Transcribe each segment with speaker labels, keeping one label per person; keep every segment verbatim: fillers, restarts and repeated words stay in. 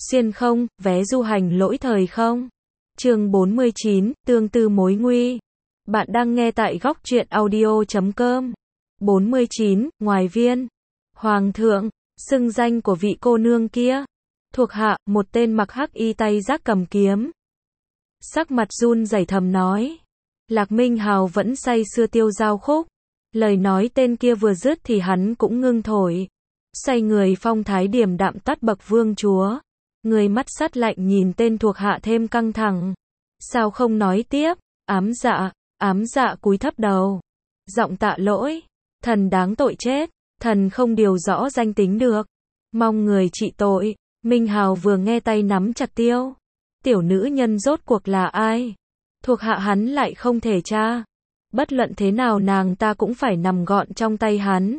Speaker 1: Xuyên không, vé du hành lỗi thời không. Chương bốn mươi chín, tương tư mối nguy. Bạn đang nghe tại góc truyện audio chấm com. bốn mươi chín, ngoài viên. Hoàng thượng, xưng danh của vị cô nương kia. Thuộc hạ, một tên mặc hắc y tay giác cầm kiếm. Sắc mặt run rẩy thầm nói. Lạc Minh Hào vẫn say sưa tiêu giao khúc. Lời nói tên kia vừa dứt thì hắn cũng ngưng thổi. Say người phong thái điềm đạm tắt bậc vương chúa. Người mắt sắt lạnh nhìn tên thuộc hạ thêm căng thẳng. Sao không nói tiếp? Ám dạ, ám dạ cúi thấp đầu. Giọng tạ lỗi. Thần đáng tội chết. Thần không điều rõ danh tính được. Mong người trị tội. Minh Hào vừa nghe tay nắm chặt tiêu. Tiểu nữ nhân rốt cuộc là ai? Thuộc hạ hắn lại không thể tra. Bất luận thế nào nàng ta cũng phải nằm gọn trong tay hắn.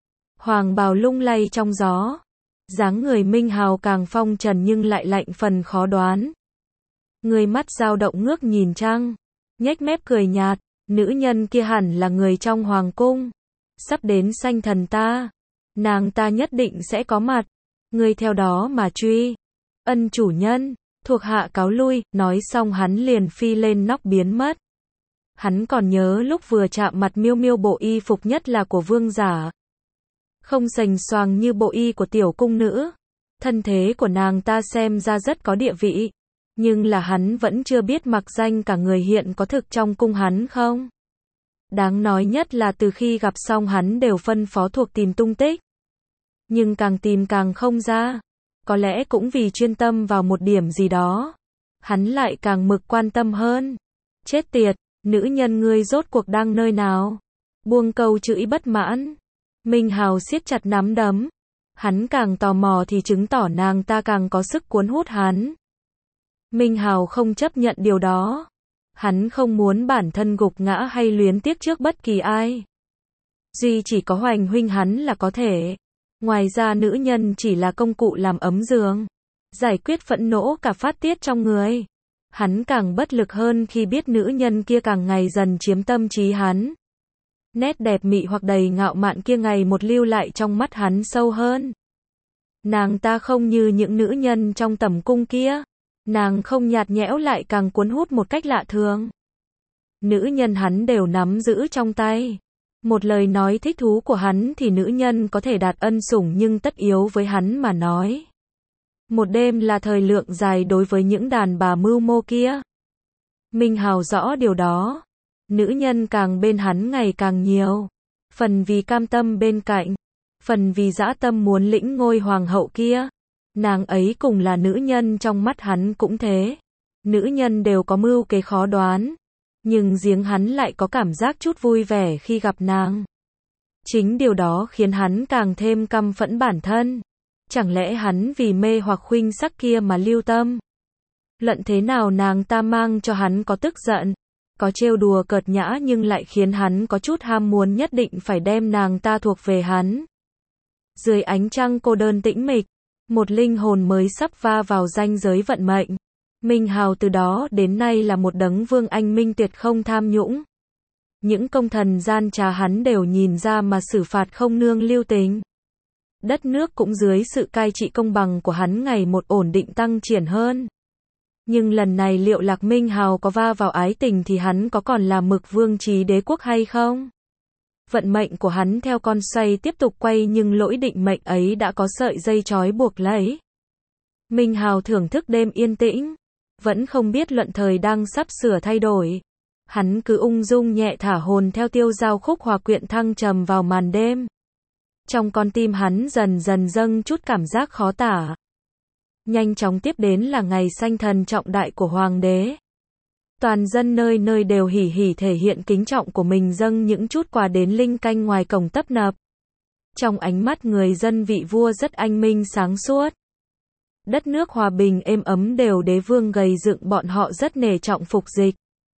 Speaker 1: Hoàng bào lung lay trong gió. Dáng người Minh Hào càng phong trần nhưng lại lạnh phần khó đoán. Người mắt dao động ngước nhìn trăng. Nhếch mép cười nhạt. Nữ nhân kia hẳn là người trong hoàng cung. Sắp đến sanh thần ta. Nàng ta nhất định sẽ có mặt. Người theo đó mà truy. Ân chủ nhân. Thuộc hạ cáo lui. Nói xong hắn liền phi lên nóc biến mất. Hắn còn nhớ lúc vừa chạm mặt Miêu Miêu bộ y phục nhất là của vương giả. Không sành soàng như bộ y của tiểu cung nữ. Thân thế của nàng ta xem ra rất có địa vị. Nhưng là hắn vẫn chưa biết mặc danh cả người hiện có thực trong cung hắn không. Đáng nói nhất là từ khi gặp xong hắn đều phân phó thuộc tìm tung tích. Nhưng càng tìm càng không ra. Có lẽ cũng vì chuyên tâm vào một điểm gì đó. Hắn lại càng mực quan tâm hơn. Chết tiệt, nữ nhân ngươi rốt cuộc đang nơi nào? Buông câu chửi bất mãn. Minh Hào siết chặt nắm đấm. Hắn càng tò mò thì chứng tỏ nàng ta càng có sức cuốn hút hắn. Minh Hào không chấp nhận điều đó. Hắn không muốn bản thân gục ngã hay luyến tiếc trước bất kỳ ai. Duy chỉ có Hoành huynh hắn là có thể. Ngoài ra nữ nhân chỉ là công cụ làm ấm giường. Giải quyết phẫn nộ cả phát tiết trong người. Hắn càng bất lực hơn khi biết nữ nhân kia càng ngày dần chiếm tâm trí hắn. Nét đẹp mị hoặc đầy ngạo mạn kia ngày một lưu lại trong mắt hắn sâu hơn. Nàng ta không như những nữ nhân trong tẩm cung kia. Nàng không nhạt nhẽo lại càng cuốn hút một cách lạ thường. Nữ nhân hắn đều nắm giữ trong tay. Một lời nói thích thú của hắn thì nữ nhân có thể đạt ân sủng nhưng tất yếu với hắn mà nói. Một đêm là thời lượng dài đối với những đàn bà mưu mô kia. Minh Hào rõ điều đó. Nữ nhân càng bên hắn ngày càng nhiều. Phần vì cam tâm bên cạnh. Phần vì dã tâm muốn lĩnh ngôi hoàng hậu kia. Nàng ấy cùng là nữ nhân trong mắt hắn cũng thế. Nữ nhân đều có mưu kế khó đoán. Nhưng riêng hắn lại có cảm giác chút vui vẻ khi gặp nàng. Chính điều đó khiến hắn càng thêm căm phẫn bản thân. Chẳng lẽ hắn vì mê hoặc khuynh sắc kia mà lưu tâm? Luận thế nào nàng ta mang cho hắn có tức giận, có trêu đùa cợt nhã nhưng lại khiến hắn có chút ham muốn nhất định phải đem nàng ta thuộc về hắn. Dưới ánh trăng cô đơn tĩnh mịch, một linh hồn mới sắp va vào ranh giới vận mệnh. Minh Hào từ đó đến nay là một đấng vương anh minh tuyệt không tham nhũng. Những công thần gian trá hắn đều nhìn ra mà xử phạt không nương lưu tình. Đất nước cũng dưới sự cai trị công bằng của hắn ngày một ổn định tăng triển hơn. Nhưng lần này liệu Lạc Minh Hào có va vào ái tình thì hắn có còn là mực vương trí đế quốc hay không? Vận mệnh của hắn theo con xoay tiếp tục quay nhưng lỗi định mệnh ấy đã có sợi dây trói buộc lấy. Minh Hào thưởng thức đêm yên tĩnh. Vẫn không biết luận thời đang sắp sửa thay đổi. Hắn cứ ung dung nhẹ thả hồn theo tiêu giao khúc hòa quyện thăng trầm vào màn đêm. Trong con tim hắn dần dần dâng chút cảm giác khó tả. Nhanh chóng tiếp đến là ngày sanh thần trọng đại của hoàng đế. Toàn dân nơi nơi đều hỉ hỉ thể hiện kính trọng của mình dâng những chút quà đến linh canh ngoài cổng tấp nập. Trong ánh mắt người dân vị vua rất anh minh sáng suốt. Đất nước hòa bình êm ấm đều đế vương gầy dựng bọn họ rất nể trọng phục dịch.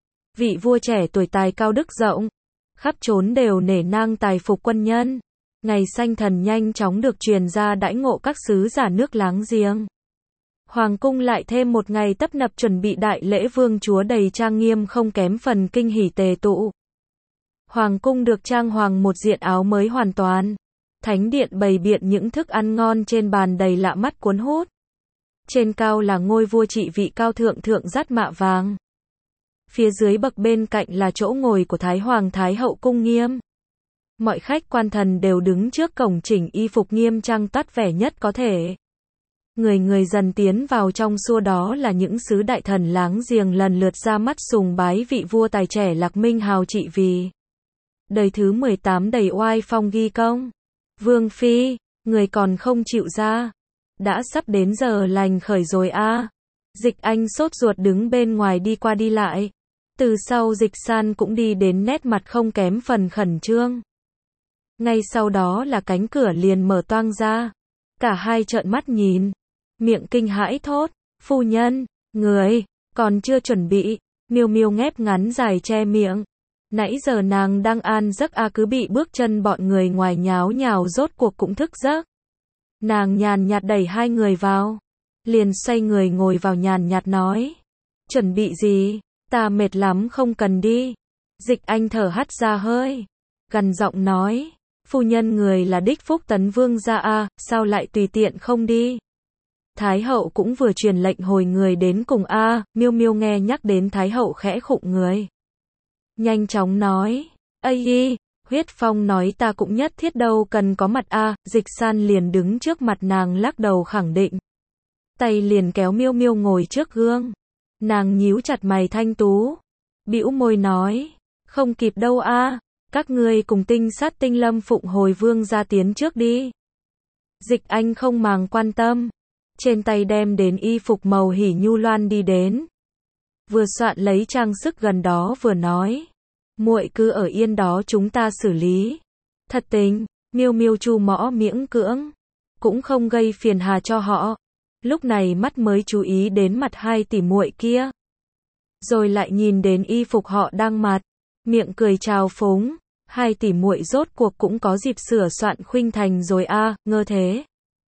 Speaker 1: Vị vua trẻ tuổi tài cao đức rộng. Khắp trốn đều nể nang tài phục quân nhân. Ngày sanh thần nhanh chóng được truyền ra đãi ngộ các sứ giả nước láng giềng. Hoàng cung lại thêm một ngày tấp nập chuẩn bị đại lễ vương chúa đầy trang nghiêm không kém phần kinh hỉ tề tụ. Hoàng cung được trang hoàng một diện áo mới hoàn toàn. Thánh điện bày biện những thức ăn ngon trên bàn đầy lạ mắt cuốn hút. Trên cao là ngôi vua trị vị cao thượng thượng dắt mạ vàng. Phía dưới bậc bên cạnh là chỗ ngồi của Thái Hoàng Thái Hậu cung nghiêm. Mọi khách quan thần đều đứng trước cổng chỉnh y phục nghiêm trang toát vẻ nhất có thể. Người người dần tiến vào trong xua đó là những sứ đại thần láng giềng lần lượt ra mắt sùng bái vị vua tài trẻ Lạc Minh hào trị vì. Đời thứ mười tám đầy oai phong ghi công. Vương Phi, người còn không chịu ra. Đã sắp đến giờ lành khởi rồi a. À. Dịch Anh sốt ruột đứng bên ngoài đi qua đi lại. Từ sau Dịch San cũng đi đến nét mặt không kém phần khẩn trương. Ngay sau đó là cánh cửa liền mở toang ra. Cả hai trợn mắt nhìn. Miệng kinh hãi thốt. Phu nhân, người, còn chưa chuẩn bị. Miêu Miêu ngép ngắn dài che miệng. Nãy giờ nàng đang an giấc a cứ bị bước chân bọn người ngoài nháo nhào rốt cuộc cũng thức giấc. Nàng nhàn nhạt đẩy hai người vào. Liền xoay người ngồi vào nhàn nhạt nói. Chuẩn bị gì? Ta mệt lắm không cần đi. Dịch Anh thở hắt ra hơi. Gằn giọng nói. Phu nhân người là đích phúc tấn vương gia a, sao lại tùy tiện không đi? Thái hậu cũng vừa truyền lệnh hồi người đến cùng a. Miêu Miêu nghe nhắc đến Thái hậu khẽ khụng người. Nhanh chóng nói. Ây y, Huyết Phong nói ta cũng nhất thiết đâu cần có mặt a. Dịch San liền đứng trước mặt nàng lắc đầu khẳng định. Tay liền kéo Miêu Miêu ngồi trước gương. Nàng nhíu chặt mày thanh tú. Bĩu môi nói. Không kịp đâu a. Các ngươi cùng tinh sát tinh lâm phụng hồi vương ra tiến trước đi. Dịch Anh không màng quan tâm. Trên tay đem đến y phục màu hỉ nhu loan đi đến. Vừa soạn lấy trang sức gần đó vừa nói. Muội cứ ở yên đó chúng ta xử lý. Thật tình, Miêu Miêu chu mõ miễn cưỡng. Cũng không gây phiền hà cho họ. Lúc này mắt mới chú ý đến mặt hai tỷ muội kia. Rồi lại nhìn đến y phục họ đang mặc. Miệng cười trào phúng. Hai tỷ muội rốt cuộc cũng có dịp sửa soạn khuynh thành rồi a, à, ngơ thế.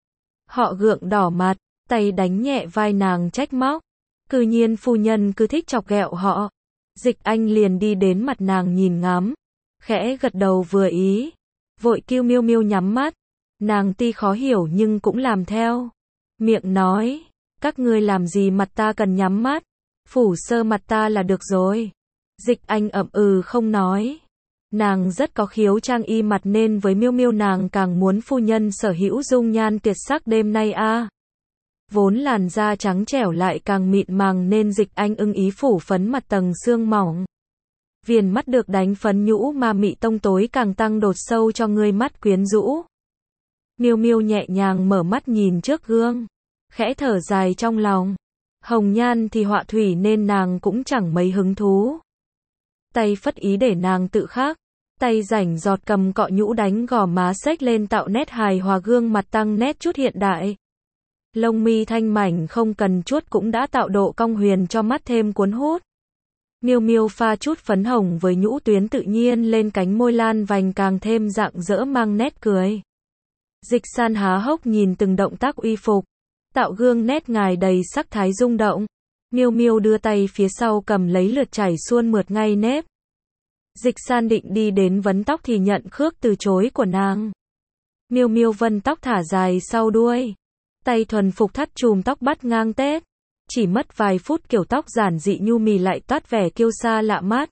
Speaker 1: Họ gượng đỏ mặt, tay đánh nhẹ vai nàng trách móc. Cư nhiên phu nhân cứ thích chọc ghẹo họ. Dịch Anh liền đi đến mặt nàng nhìn ngắm. Khẽ gật đầu vừa ý. Vội kêu Miêu Miêu nhắm mắt. Nàng tuy khó hiểu nhưng cũng làm theo. Miệng nói. Các ngươi làm gì mặt ta cần nhắm mắt. Phủ sơ mặt ta là được rồi. Dịch Anh ậm ừ không nói. Nàng rất có khiếu trang y mặt nên với Miêu Miêu nàng càng muốn phu nhân sở hữu dung nhan tuyệt sắc đêm nay a. À. Vốn làn da trắng trẻo lại càng mịn màng nên Dịch Anh ưng ý phủ phấn mặt tầng xương mỏng. Viền mắt được đánh phấn nhũ mà mị tông tối càng tăng đột sâu cho người mắt quyến rũ. Miêu Miêu nhẹ nhàng mở mắt nhìn trước gương, khẽ thở dài trong lòng. Hồng nhan thì họa thủy nên nàng cũng chẳng mấy hứng thú. Tay phất ý để nàng tự khắc, tay rảnh giọt cầm cọ nhũ đánh gò má xếch lên tạo nét hài hòa gương mặt tăng nét chút hiện đại. Lông mi thanh mảnh không cần chuốt cũng đã tạo độ cong huyền cho mắt thêm cuốn hút. Miêu Miêu pha chút phấn hồng với nhũ tuyến tự nhiên lên cánh môi lan vành càng thêm rạng rỡ mang nét cười. Dịch San há hốc nhìn từng động tác uy phục, tạo gương nét ngài đầy sắc thái rung động. Miêu Miêu đưa tay phía sau cầm lấy lượt chảy suôn mượt ngay nếp. Dịch San định đi đến vấn tóc thì nhận khước từ chối của nàng. Miêu Miêu vân tóc thả dài sau đuôi. Tay thuần phục thắt chùm tóc bắt ngang tết. Chỉ mất vài phút kiểu tóc giản dị nhu mì lại toát vẻ kiêu sa lạ mắt.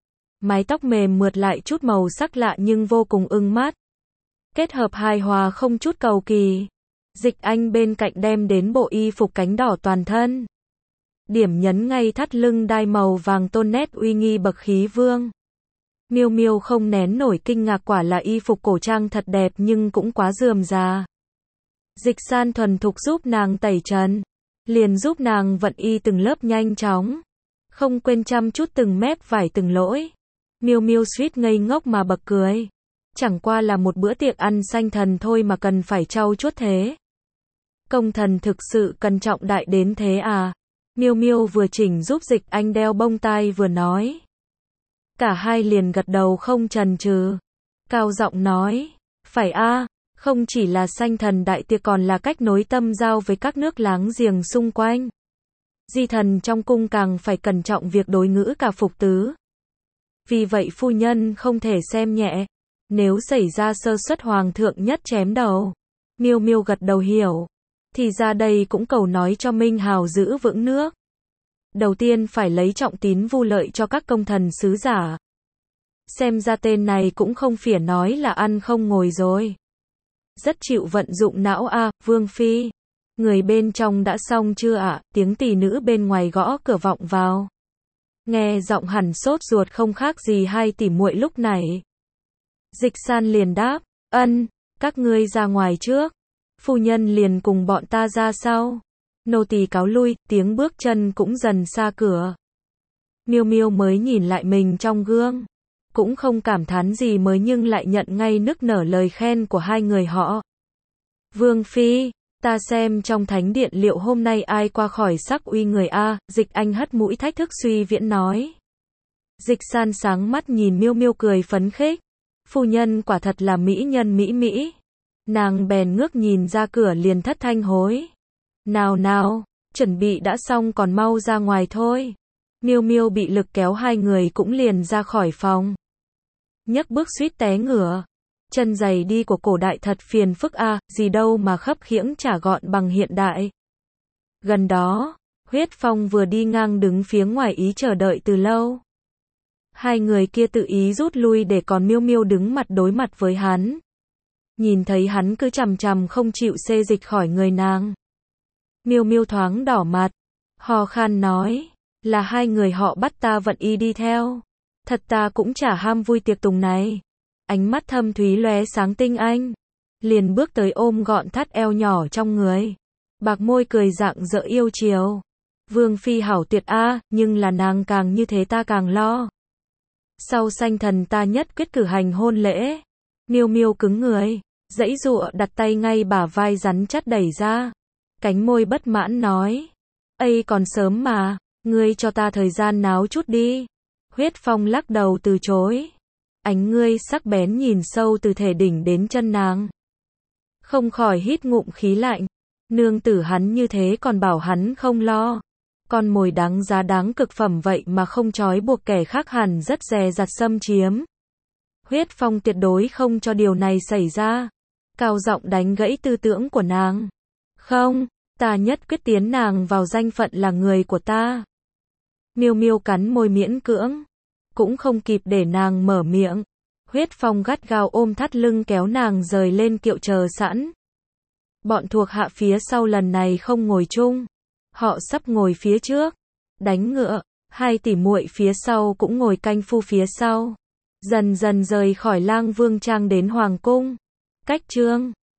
Speaker 1: Mái tóc mềm mượt lại chút màu sắc lạ nhưng vô cùng ưng mắt. Kết hợp hài hòa không chút cầu kỳ. Dịch Anh bên cạnh đem đến bộ y phục cánh đỏ toàn thân. Điểm nhấn ngay thắt lưng đai màu vàng tôn nét uy nghi bậc khí vương. Miêu Miêu không nén nổi kinh ngạc quả là y phục cổ trang thật đẹp nhưng cũng quá rườm rà. Dịch San thuần thục giúp nàng tẩy trần. Liền giúp nàng vận y từng lớp nhanh chóng. Không quên chăm chút từng mép vải từng lỗi. Miêu Miêu suýt ngây ngốc mà bật cười. Chẳng qua là một bữa tiệc ăn sanh thần thôi mà cần phải trau chuốt thế. Công thần thực sự cẩn trọng đại đến thế à? Miêu Miêu vừa chỉnh giúp Dịch Anh đeo bông tai vừa nói. Cả hai liền gật đầu không chần chừ. Cao giọng nói. Phải a, không chỉ là sanh thần đại tiệc còn là cách nối tâm giao với các nước láng giềng xung quanh. Di thần trong cung càng phải cẩn trọng việc đối ngữ cả phục tứ. Vì vậy phu nhân không thể xem nhẹ. Nếu xảy ra sơ suất hoàng thượng nhất chém đầu. Miêu Miêu gật đầu hiểu. Thì ra đây cũng cầu nói cho Minh Hào giữ vững nước. Đầu tiên phải lấy trọng tín vu lợi cho các công thần sứ giả. Xem ra tên này cũng không phỉa nói là ăn không ngồi rồi. Rất chịu vận dụng não a, à, Vương Phi. Người bên trong đã xong chưa ạ? À? Tiếng tỷ nữ bên ngoài gõ cửa vọng vào. Nghe giọng hẳn sốt ruột không khác gì hai tỷ muội lúc này. Dịch San liền đáp, ân, các ngươi ra ngoài trước. Phu nhân liền cùng bọn ta ra sau. Nô tỳ cáo lui, tiếng bước chân cũng dần xa cửa. Miêu Miêu mới nhìn lại mình trong gương. Cũng không cảm thán gì mới nhưng lại nhận ngay nức nở lời khen của hai người họ. Vương Phi, ta xem trong thánh điện liệu hôm nay ai qua khỏi sắc uy người a, Dịch Anh hất mũi thách thức suy viễn nói. Dịch San sáng mắt nhìn Miêu Miêu cười phấn khích. Phu nhân quả thật là mỹ nhân mỹ mỹ. Nàng bèn ngước nhìn ra cửa liền thất thanh hối. Nào nào, chuẩn bị đã xong còn mau ra ngoài thôi. Miêu Miêu bị lực kéo hai người cũng liền ra khỏi phòng. Nhấc bước suýt té ngửa. Chân giày đi của cổ đại thật phiền phức a, à, gì đâu mà khấp khiễng chả gọn bằng hiện đại. Gần đó, Huyết Phong vừa đi ngang đứng phía ngoài ý chờ đợi từ lâu. Hai người kia tự ý rút lui để còn Miêu Miêu đứng mặt đối mặt với hắn. Nhìn thấy hắn cứ chằm chằm không chịu xê dịch khỏi người nàng. Miêu Miêu thoáng đỏ mặt, hò khan nói, là hai người họ bắt ta vận y đi theo. Thật ta cũng chả ham vui tiệc tùng này. Ánh mắt thâm thúy lóe sáng tinh anh. Liền bước tới ôm gọn thắt eo nhỏ trong người. Bạc môi cười rạng rỡ yêu chiều. Vương Phi hảo tuyệt a, nhưng là nàng càng như thế ta càng lo. Sau sanh thần ta nhất quyết cử hành hôn lễ. Miêu Miêu cứng người, giãy giụa đặt tay ngay bả vai rắn chắc đẩy ra. Cánh môi bất mãn nói. Ây còn sớm mà, ngươi cho ta thời gian náo chút đi. Huyết Phong lắc đầu từ chối. Ánh ngươi sắc bén nhìn sâu từ thể đỉnh đến chân nàng. Không khỏi hít ngụm khí lạnh. Nương tử hắn như thế còn bảo hắn không lo. Con mồi đáng giá đáng cực phẩm vậy mà không trói buộc kẻ khác hẳn rất dè dặt xâm chiếm. Huyết Phong tuyệt đối không cho điều này xảy ra. Cao giọng đánh gãy tư tưởng của nàng. Không, ta nhất quyết tiến nàng vào danh phận là người của ta. Miêu Miêu cắn môi miễn cưỡng. Cũng không kịp để nàng mở miệng. Huyết Phong gắt gao ôm thắt lưng kéo nàng rời lên kiệu chờ sẵn. Bọn thuộc hạ phía sau lần này không ngồi chung. Họ sắp ngồi phía trước. Đánh ngựa, hai tỷ muội phía sau cũng ngồi canh phu phía sau. Dần dần rời khỏi Lang Vương Trang đến Hoàng Cung. Cách chương